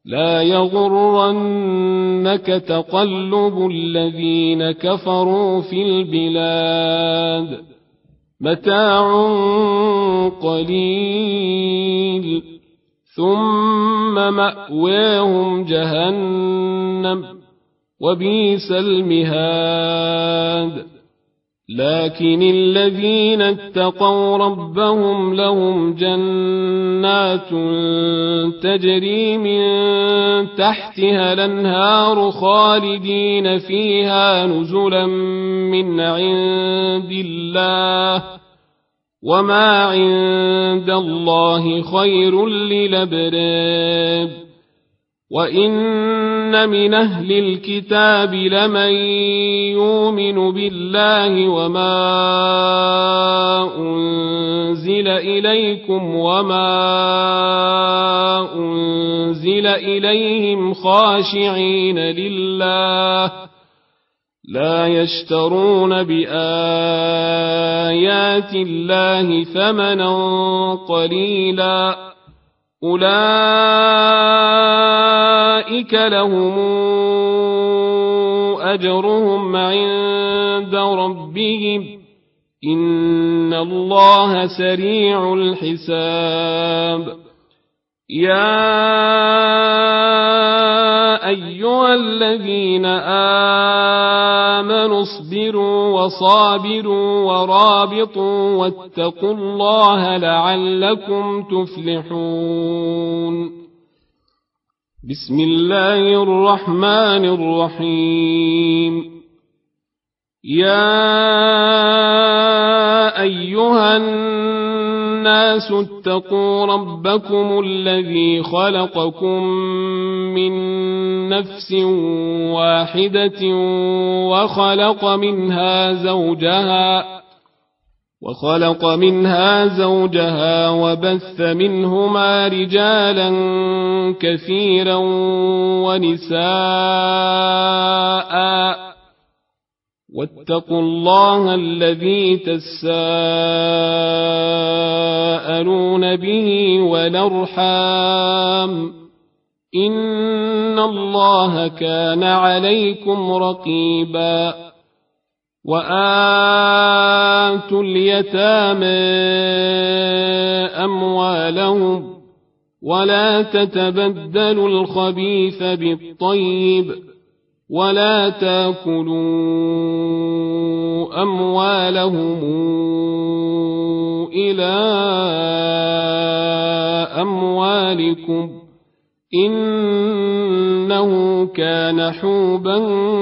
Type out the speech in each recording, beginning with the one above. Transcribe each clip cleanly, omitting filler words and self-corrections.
لا يغرنك تقلب الذين كفروا في البلاد متاع قليل ثم مأواهم جهنم وبئس المهاد لكن الذين اتقوا ربهم لهم جنات تجري من تحتها الأنهار خالدين فيها نزلا من عند الله وما عند الله خير للأبرار وإن من أهل الكتاب لمن يؤمن بالله وما أنزل إليكم وما أنزل إليهم خاشعين لله لا يشترون بآيات الله ثمنا قليلا أولئك لهم أجرهم عند ربهم إن الله سريع الحساب يا أيها الذين آمنوا اصبروا وصابروا ورابطوا واتقوا الله لعلكم تفلحون بسم الله الرحمن الرحيم يا أيها الناس اتقوا ربكم الذي خلقكم من نفس واحدة وخلق منها زوجها وبث منهما رجالا كثيرا ونساء واتقوا الله الذي تساءلون به والأرحام إن الله كان عليكم رقيبا وآتوا اليتامى أموالهم ولا تتبدلوا الخبيث بالطيب ولا تاكلوا أموالهم إلى أموالكم إنه كان حوبا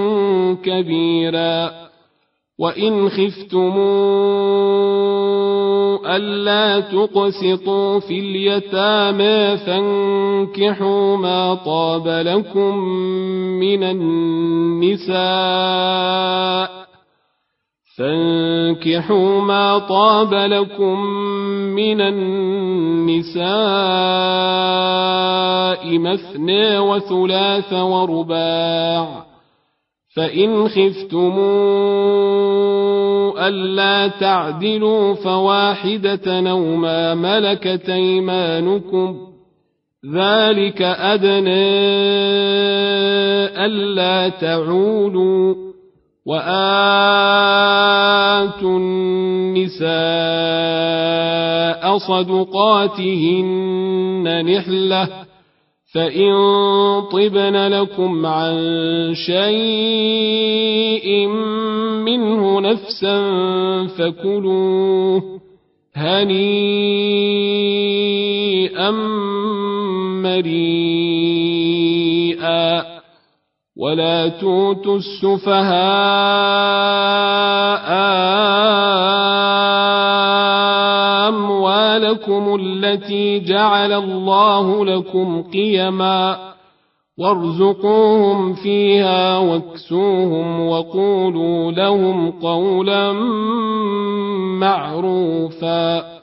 كبيرا وإن خفتموا ألا تقسطوا في اليتامى فانكحوا ما طاب لكم من النساء مثنى وثلاث ورباع فإن خفتموا ألا تعدلوا فواحدة أو ما ملكت أيمانكم ذلك أدنى ألا تعولوا وآتوا النساء صدقاتهن نحلة فإن طبن لكم عن شيء منه نفسا فكلوه هنيئا مريئا ولا تؤتوا السفهاء أموالكم التي جعل الله لكم قيما وارزقوهم فيها واكسوهم وقولوا لهم قولا معروفا